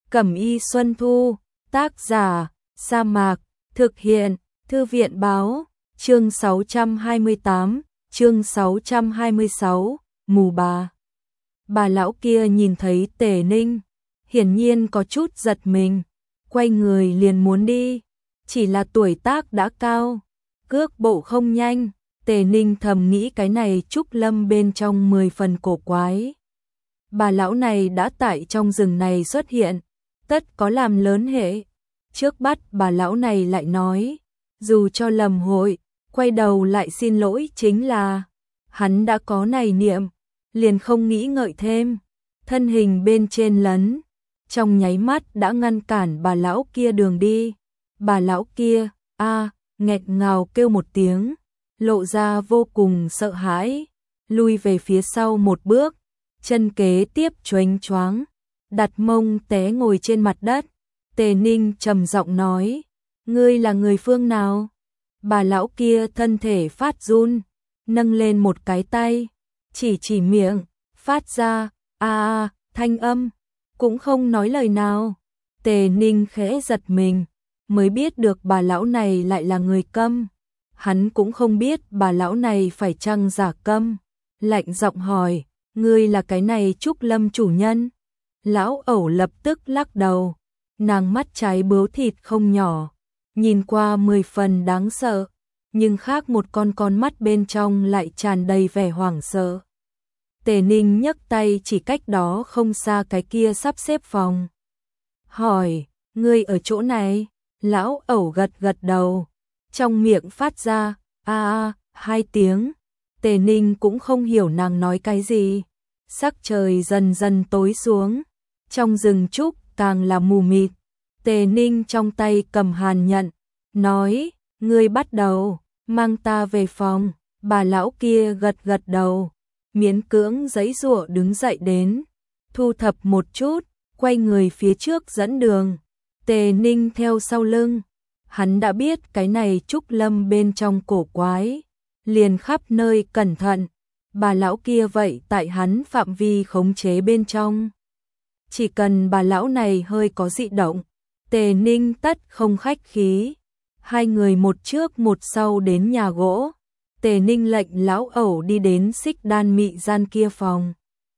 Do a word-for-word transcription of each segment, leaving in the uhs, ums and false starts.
Cẩm y Xuân Thu, tác giả, Sa Mạc, thực hiện, Thư viện báo, chương sáu trăm hai mươi tám, chương sáu trăm hai mươi sáu, mù bà. Bà lão kia nhìn thấy Tề Ninh, hiển nhiên có chút giật mình, quay người liền muốn đi, chỉ là tuổi tác đã cao, cước bộ không nhanh, Tề Ninh thầm nghĩ cái này Trúc Lâm bên trong mười phần cổ quái. Bà lão này đã tại trong rừng này xuất hiện, tất có làm lớn hệ. Trước bắt bà lão này lại nói, dù cho lầm hội, quay đầu lại xin lỗi chính là, hắn đã có này niệm, liền không nghĩ ngợi thêm, thân hình bên trên lấn, trong nháy mắt đã ngăn cản bà lão kia đường đi. Bà lão kia, a à, nghẹt ngào kêu một tiếng, lộ ra vô cùng sợ hãi, lui về phía sau một bước, chân kế tiếp choáng choáng, đặt mông té ngồi trên mặt đất. Tề Ninh trầm giọng nói, ngươi là người phương nào? Bà lão kia thân thể phát run, nâng lên một cái tay, chỉ chỉ miệng, phát ra, a a, thanh âm, cũng không nói lời nào. Tề Ninh khẽ giật mình, mới biết được bà lão này lại là người câm. Hắn cũng không biết bà lão này phải chăng giả câm, lạnh giọng hỏi, ngươi là cái này Trúc Lâm chủ nhân? Lão ẩu lập tức lắc đầu, nàng mắt trái bướu thịt không nhỏ, nhìn qua mười phần đáng sợ, nhưng khác một con con mắt bên trong lại tràn đầy vẻ hoảng sợ. Tề Ninh nhấc tay chỉ cách đó không xa cái kia sắp xếp phòng, hỏi, ngươi ở chỗ này? Lão ẩu gật gật đầu, trong miệng phát ra, a a, hai tiếng. Tề Ninh cũng không hiểu nàng nói cái gì. Sắc trời dần dần tối xuống, trong rừng trúc càng là mù mịt. Tề Ninh trong tay cầm hàn nhận, nói, ngươi bắt đầu, mang ta về phòng. Bà lão kia gật gật đầu, miễn cưỡng giãy giụa đứng dậy đến, thu thập một chút, quay người phía trước dẫn đường. Tề Ninh theo sau lưng, hắn đã biết cái này Trúc Lâm bên trong cổ quái, liền khắp nơi cẩn thận. Bà lão kia vậy tại hắn phạm vi khống chế bên trong. Chỉ cần bà lão này hơi có dị động, Tề Ninh tất không khách khí. Hai người một trước một sau đến nhà gỗ. Tề Ninh lệnh lão ẩu đi đến xích đan mị gian kia phòng.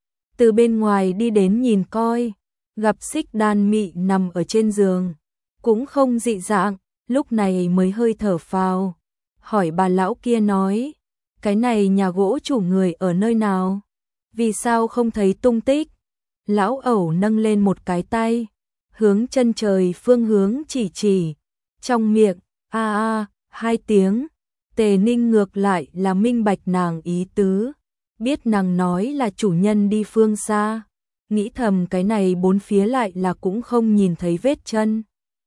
Từ bên ngoài đi đến nhìn coi, gặp xích đan mị nằm ở trên giường, cũng không dị dạng, lúc này mới hơi thở phào, hỏi bà lão kia nói, cái này nhà gỗ chủ người ở nơi nào? Vì sao không thấy tung tích? Lão ẩu nâng lên một cái tay, hướng chân trời phương hướng chỉ chỉ, trong miệng, a a, hai tiếng. Tề Ninh ngược lại là minh bạch nàng ý tứ, biết nàng nói là chủ nhân đi phương xa, nghĩ thầm cái này bốn phía lại là cũng không nhìn thấy vết chân.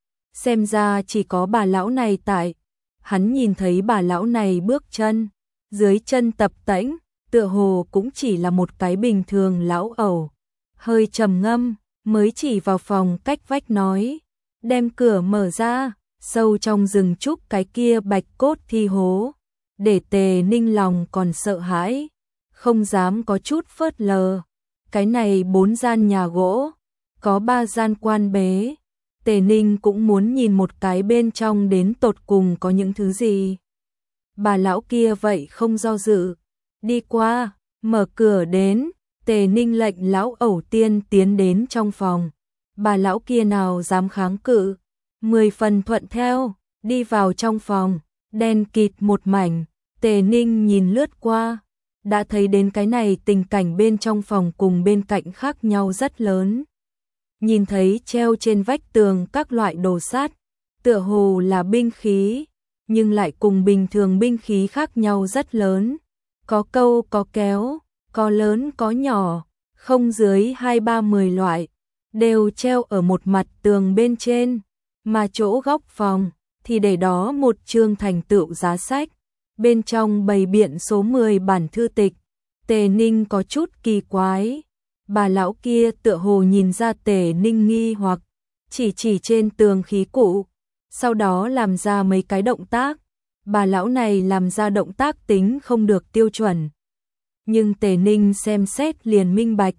Xem ra chỉ có bà lão này tại, hắn nhìn thấy bà lão này bước chân, dưới chân tập tễnh, tựa hồ cũng chỉ là một cái bình thường. Lão ẩu hơi trầm ngâm, mới chỉ vào phòng cách vách nói, đem cửa mở ra, sâu trong rừng trúc cái kia bạch cốt thi hố, để Tề Ninh lòng còn sợ hãi, không dám có chút phớt lờ. Cái này bốn gian nhà gỗ, có ba gian quan bế, Tề Ninh cũng muốn nhìn một cái bên trong đến tột cùng có những thứ gì. Bà lão kia vậy không do dự, đi qua, mở cửa đến. Tề Ninh lệnh lão ẩu tiên tiến đến trong phòng. Bà lão kia nào dám kháng cự, mười phần thuận theo, đi vào trong phòng, đen kịt một mảnh. Tề Ninh nhìn lướt qua, đã thấy đến cái này tình cảnh bên trong phòng cùng bên cạnh khác nhau rất lớn. Nhìn thấy treo trên vách tường các loại đồ sắt, tựa hồ là binh khí, nhưng lại cùng bình thường binh khí khác nhau rất lớn. Có câu có kéo, có lớn có nhỏ, không dưới hai ba mười loại, đều treo ở một mặt tường bên trên, mà chỗ góc phòng thì để đó một chương thành tựu giá sách, bên trong bày biện số mười bản thư tịch. Tề Ninh có chút kỳ quái, bà lão kia tựa hồ nhìn ra Tề Ninh nghi hoặc, chỉ chỉ trên tường khí cụ, sau đó làm ra mấy cái động tác. Bà lão này làm ra động tác tính không được tiêu chuẩn, nhưng Tề Ninh xem xét liền minh bạch,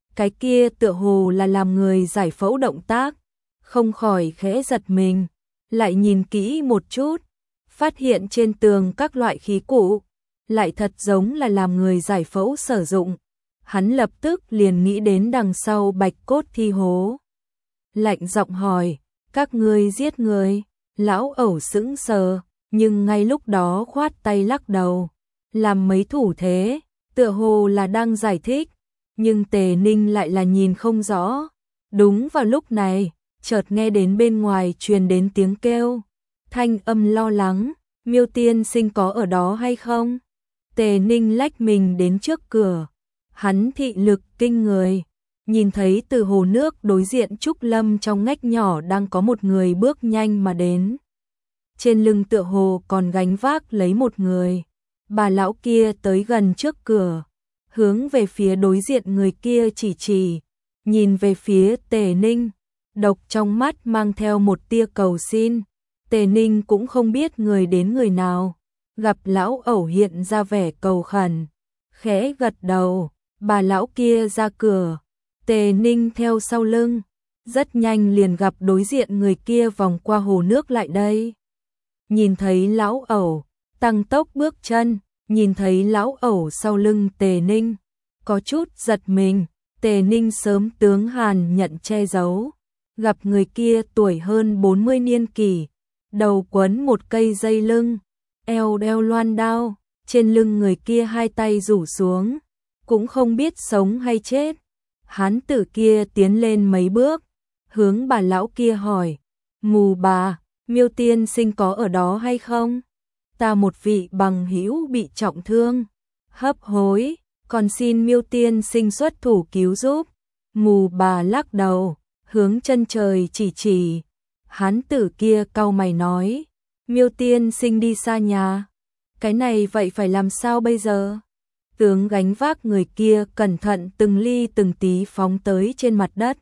cái kia tựa hồ là làm người giải phẫu động tác, không khỏi khẽ giật mình, lại nhìn kỹ một chút, phát hiện trên tường các loại khí cụ, lại thật giống là làm người giải phẫu sử dụng. Hắn lập tức liền nghĩ đến đằng sau bạch cốt thi hố. Lạnh giọng hỏi, các ngươi giết người? Lão ẩu sững sờ, nhưng ngay lúc đó khoát tay lắc đầu, làm mấy thủ thế, tựa hồ là đang giải thích, nhưng Tề Ninh lại là nhìn không rõ. Đúng vào lúc này, chợt nghe đến bên ngoài truyền đến tiếng kêu, thanh âm lo lắng, Miêu tiên sinh có ở đó hay không? Tề Ninh lách mình đến trước cửa, hắn thị lực kinh người, nhìn thấy từ hồ nước đối diện Trúc Lâm trong ngách nhỏ đang có một người bước nhanh mà đến. Trên lưng tựa hồ còn gánh vác lấy một người. Bà lão kia tới gần trước cửa, hướng về phía đối diện người kia chỉ chỉ, nhìn về phía Tề Ninh, độc trong mắt mang theo một tia cầu xin. Tề Ninh cũng không biết người đến người nào, gặp lão ẩu hiện ra vẻ cầu khẩn, khẽ gật đầu, bà lão kia ra cửa, Tề Ninh theo sau lưng, rất nhanh liền gặp đối diện người kia vòng qua hồ nước lại đây. Nhìn thấy lão ẩu, tăng tốc bước chân, nhìn thấy lão ẩu sau lưng Tề Ninh, có chút giật mình. Tề Ninh sớm tướng hàn nhận che giấu, gặp người kia tuổi hơn bốn mươi niên kỷ, đầu quấn một cây dây lưng, eo đeo loan đao, trên lưng người kia hai tay rủ xuống, cũng không biết sống hay chết. Hán tử kia tiến lên mấy bước, hướng bà lão kia hỏi, mù bà, Miêu tiên sinh có ở đó hay không? Ta một vị bằng hữu bị trọng thương, hấp hối, còn xin Miêu tiên sinh xuất thủ cứu giúp. Mù bà lắc đầu, hướng chân trời chỉ chỉ. Hán tử kia cau mày nói, Miêu tiên sinh đi xa nhà, cái này vậy phải làm sao bây giờ? Tướng gánh vác người kia cẩn thận từng ly từng tí phóng tới trên mặt đất.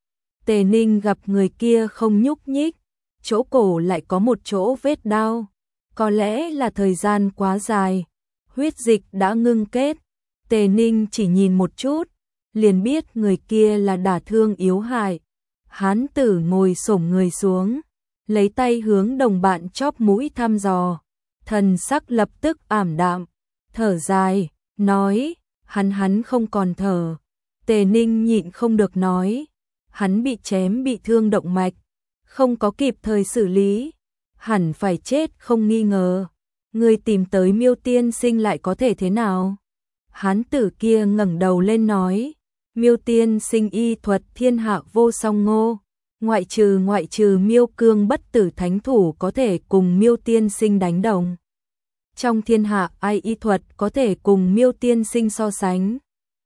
Tề Ninh gặp người kia không nhúc nhích, chỗ cổ lại có một chỗ vết đau, có lẽ là thời gian quá dài, huyết dịch đã ngưng kết. Tề Ninh chỉ nhìn một chút, liền biết người kia là đả thương yếu hại. Hán tử ngồi xổm người xuống, lấy tay hướng đồng bạn chóp mũi thăm dò, thần sắc lập tức ảm đạm, thở dài, nói, hắn hắn không còn thở. Tề Ninh nhịn không được nói, hắn bị chém bị thương động mạch, không có kịp thời xử lý, hẳn phải chết không nghi ngờ. Người tìm tới Miêu tiên sinh lại có thể thế nào? Hán tử kia ngẩng đầu lên nói, Miêu tiên sinh y thuật thiên hạ vô song ngô, ngoại trừ ngoại trừ Miêu cương bất tử thánh thủ có thể cùng Miêu tiên sinh đánh đồng. Trong thiên hạ ai y thuật có thể cùng Miêu tiên sinh so sánh?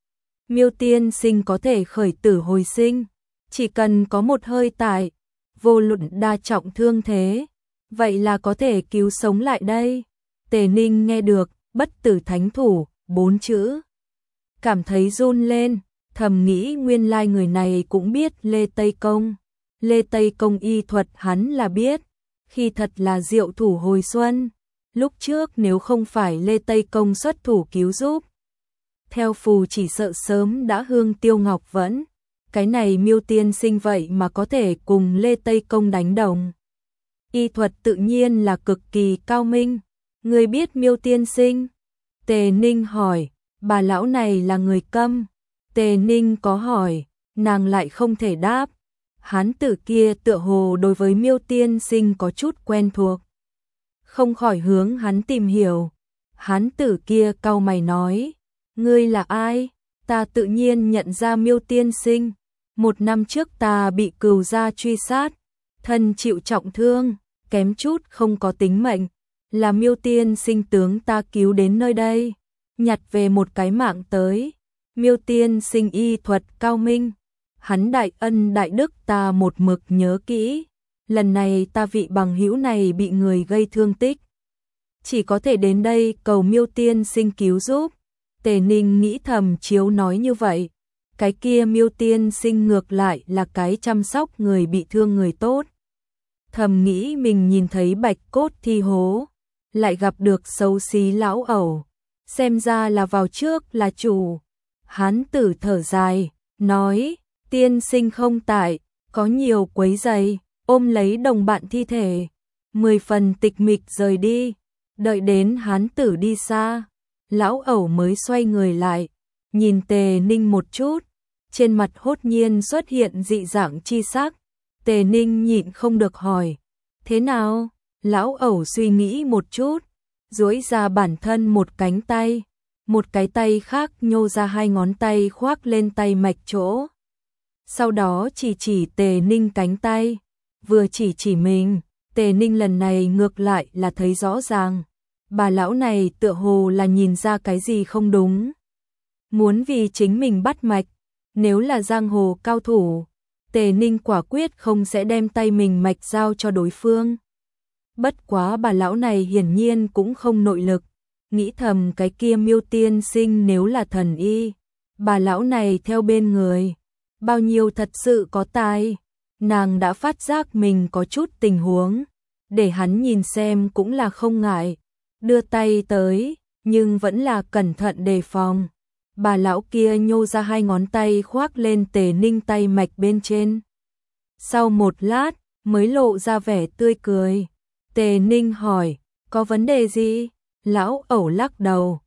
Miêu tiên sinh có thể khởi tử hồi sinh, chỉ cần có một hơi tại, vô luận đa trọng thương thế, vậy là có thể cứu sống lại đây. Tề Ninh nghe được bất tử thánh thủ bốn chữ, cảm thấy run lên, thầm nghĩ nguyên lai người này cũng biết Lê Tây Công. Lê Tây Công y thuật hắn là biết, khi thật là diệu thủ hồi xuân. Lúc trước nếu không phải Lê Tây Công xuất thủ cứu giúp, theo phù chỉ sợ sớm đã hương tiêu ngọc vẫn. Cái này Miêu tiên sinh vậy mà có thể cùng Lê Tây Công đánh đồng. Y thuật tự nhiên là cực kỳ cao minh. Người biết Miêu tiên sinh? Tề Ninh hỏi, bà lão này là người Câm. Tề Ninh có hỏi, nàng lại không thể đáp. Hán tử kia tựa hồ đối với Miêu tiên sinh có chút quen thuộc, không khỏi hướng hắn tìm hiểu. Hán tử kia cau mày nói, ngươi là ai? Ta tự nhiên nhận ra Miêu tiên sinh. Một năm trước ta bị cừu gia truy sát, thân chịu trọng thương, kém chút không có tính mệnh, là Miêu tiên sinh tướng ta cứu đến nơi đây, nhặt về một cái mạng tới. Miêu tiên sinh y thuật cao minh, hắn đại ân đại đức ta một mực nhớ kỹ. Lần này ta vị bằng hữu này bị người gây thương tích, chỉ có thể đến đây cầu Miêu tiên sinh cứu giúp. Tề Ninh nghĩ thầm, chiếu nói như vậy, cái kia Miêu tiên sinh ngược lại là cái chăm sóc người bị thương người tốt. Thầm nghĩ mình nhìn thấy bạch cốt thi hố, lại gặp được xấu xí lão ẩu, xem ra là vào trước là chủ. Hán tử thở dài, nói, tiên sinh không tại, có nhiều quấy rầy, ôm lấy đồng bạn thi thể, mười phần tịch mịch rời đi, đợi đến hán tử đi xa, lão ẩu mới xoay người lại, nhìn Tề Ninh một chút, trên mặt hốt nhiên xuất hiện dị dạng chi sắc, Tề Ninh nhịn không được hỏi, thế nào? Lão ẩu suy nghĩ một chút, duỗi ra bản thân một cánh tay, một cái tay khác nhô ra hai ngón tay khoác lên tay mạch chỗ. Sau đó chỉ chỉ Tề Ninh cánh tay, vừa chỉ chỉ mình, Tề Ninh lần này ngược lại là thấy rõ ràng, bà lão này tựa hồ là nhìn ra cái gì không đúng. Muốn vì chính mình bắt mạch, nếu là giang hồ cao thủ, Tề Ninh quả quyết không sẽ đem tay mình mạch giao cho đối phương. Bất quá bà lão này hiển nhiên cũng không nội lực, nghĩ thầm cái kia Miêu tiên sinh nếu là thần y, bà lão này theo bên người, bao nhiêu thật sự có tài. Nàng đã phát giác mình có chút tình huống, để hắn nhìn xem cũng là không ngại, đưa tay tới, nhưng vẫn là cẩn thận đề phòng. Bà lão kia nhô ra hai ngón tay khoác lên Tề Ninh tay mạch bên trên. Sau một lát, mới lộ ra vẻ tươi cười. Tề Ninh hỏi, có vấn đề gì? Lão ẩu lắc đầu,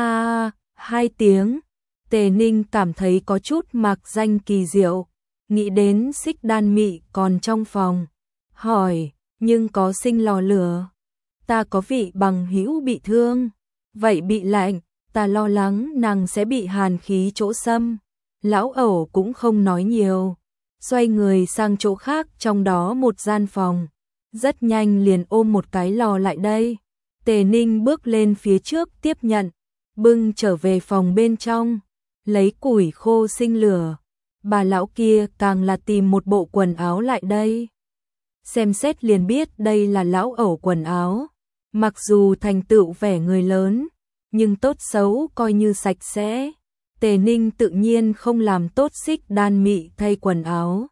a hai tiếng. Tề Ninh cảm thấy có chút mạc danh kỳ diệu, nghĩ đến xích đan mị còn trong phòng. Hỏi, nhưng có sinh lò lửa. Ta có vị bằng hữu bị thương, vậy bị lạnh, ta lo lắng nàng sẽ bị hàn khí chỗ xâm. Lão ẩu cũng không nói nhiều, xoay người sang chỗ khác trong đó một gian phòng. Rất nhanh liền ôm một cái lò lại đây. Tề Ninh bước lên phía trước tiếp nhận, bưng trở về phòng bên trong, lấy củi khô sinh lửa. Bà lão kia càng là tìm một bộ quần áo lại đây. Xem xét liền biết đây là lão ẩu quần áo. Mặc dù thành tựu vẻ người lớn, nhưng tốt xấu coi như sạch sẽ. Tề Ninh tự nhiên không làm tốt xích đan mị thay quần áo.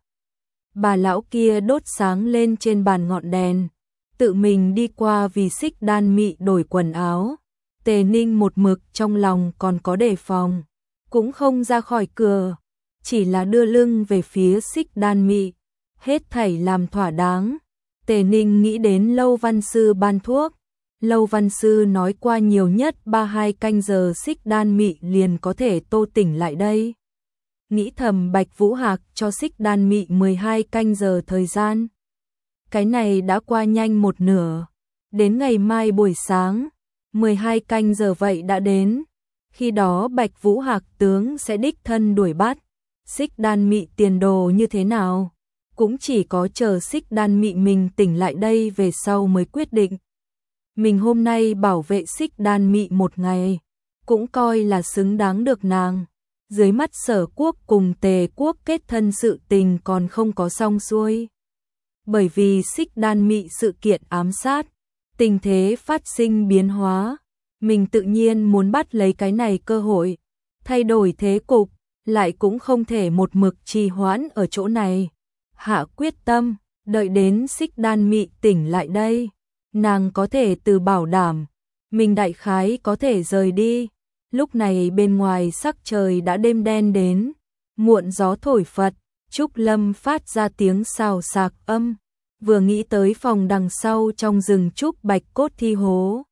Bà lão kia đốt sáng lên trên bàn ngọn đèn, tự mình đi qua vì xích đan mị đổi quần áo. Tề Ninh một mực trong lòng còn có đề phòng, cũng không ra khỏi cửa, chỉ là đưa lưng về phía xích đan mị. Hết thảy làm thỏa đáng, Tề Ninh nghĩ đến Lâu Văn Sư ban thuốc. Lâu Văn Sư nói qua nhiều nhất ba hai canh giờ xích đan mị liền có thể tô tỉnh lại đây. Nghĩ thầm Bạch Vũ Hạc cho xích đan mị mười hai canh giờ thời gian. Cái này đã qua nhanh một nửa. Đến ngày mai buổi sáng, mười hai canh giờ vậy đã đến. Khi đó Bạch Vũ Hạc tướng sẽ đích thân đuổi bắt. Xích đan mị tiền đồ như thế nào? Cũng chỉ có chờ xích đan mị mình tỉnh lại đây về sau mới quyết định. Mình hôm nay bảo vệ xích đan mị một ngày, cũng coi là xứng đáng được nàng. Dưới mắt Sở Quốc cùng Tề Quốc kết thân sự tình còn không có xong xuôi. Bởi vì xích đan mị sự kiện ám sát, tình thế phát sinh biến hóa. Mình tự nhiên muốn bắt lấy cái này cơ hội, thay đổi thế cục, lại cũng không thể một mực trì hoãn ở chỗ này. Hạ quyết tâm, đợi đến xích đan mị tỉnh lại đây, nàng có thể từ bảo đảm, mình đại khái có thể rời đi. Lúc này bên ngoài sắc trời đã đêm đen đến, muộn gió thổi phật, Trúc Lâm phát ra tiếng xào xạc âm, vừa nghĩ tới phòng đằng sau trong rừng trúc bạch cốt thi hố.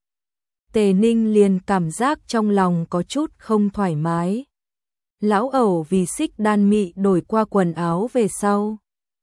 Tề Ninh liền cảm giác trong lòng có chút không thoải mái. Lão ẩu vì xích đan mị đổi qua quần áo về sau.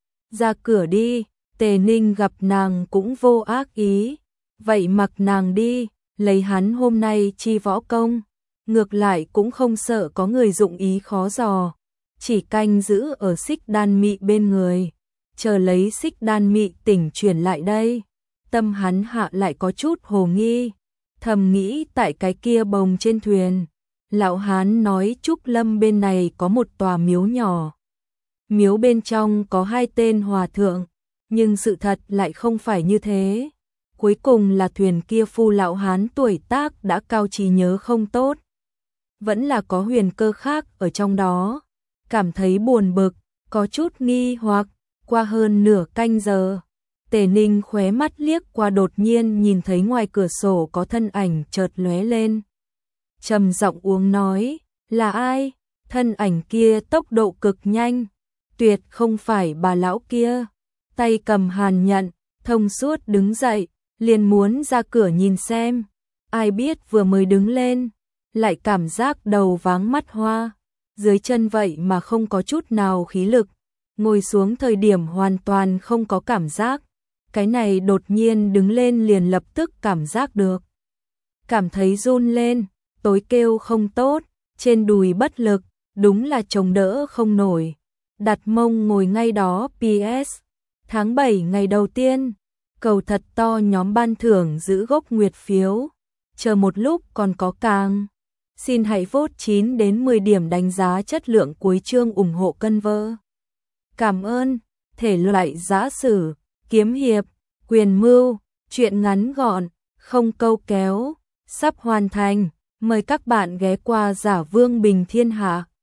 Ra cửa đi, Tề Ninh gặp nàng cũng vô ác ý, vậy mặc nàng đi, lấy hắn hôm nay chi võ công. Ngược lại cũng không sợ có người dụng ý khó dò, chỉ canh giữ ở xích đan mị bên người, chờ lấy xích đan mị tỉnh chuyển lại đây. Tâm hắn hạ lại có chút hồ nghi, thầm nghĩ tại cái kia bồng trên thuyền, lão hán nói Trúc Lâm bên này có một tòa miếu nhỏ. Miếu bên trong có hai tên hòa thượng, nhưng sự thật lại không phải như thế. Cuối cùng là thuyền kia phu lão hán tuổi tác đã cao trí nhớ không tốt. Vẫn là có huyền cơ khác ở trong đó, cảm thấy buồn bực, có chút nghi hoặc. Qua hơn nửa canh giờ, Tề Ninh khóe mắt liếc qua đột nhiên nhìn thấy ngoài cửa sổ có thân ảnh chợt lóe lên. Trầm giọng uống nói, là ai? Thân ảnh kia tốc độ cực nhanh, tuyệt không phải bà lão kia. Tay cầm hàn nhận, thông suốt đứng dậy, liền muốn ra cửa nhìn xem. Ai biết vừa mới đứng lên, lại cảm giác đầu váng mắt hoa, dưới chân vậy mà không có chút nào khí lực, ngồi xuống thời điểm hoàn toàn không có cảm giác. Cái này đột nhiên đứng lên liền lập tức cảm giác được. Cảm thấy run lên, tối kêu không tốt, trên đùi bất lực, đúng là chống đỡ không nổi. Đặt mông ngồi ngay đó. pê ét Tháng bảy ngày đầu tiên, cầu thật to nhóm ban thưởng giữ gốc nguyệt phiếu. Chờ một lúc còn có càng. Xin hãy vote chín đến mười điểm đánh giá chất lượng cuối chương ủng hộ cân vơ. Cảm ơn. Thể loại giã sử, kiếm hiệp, quyền mưu, truyện ngắn gọn, không câu kéo, sắp hoàn thành. Mời các bạn ghé qua Giả Vương Bình Thiên Hạ.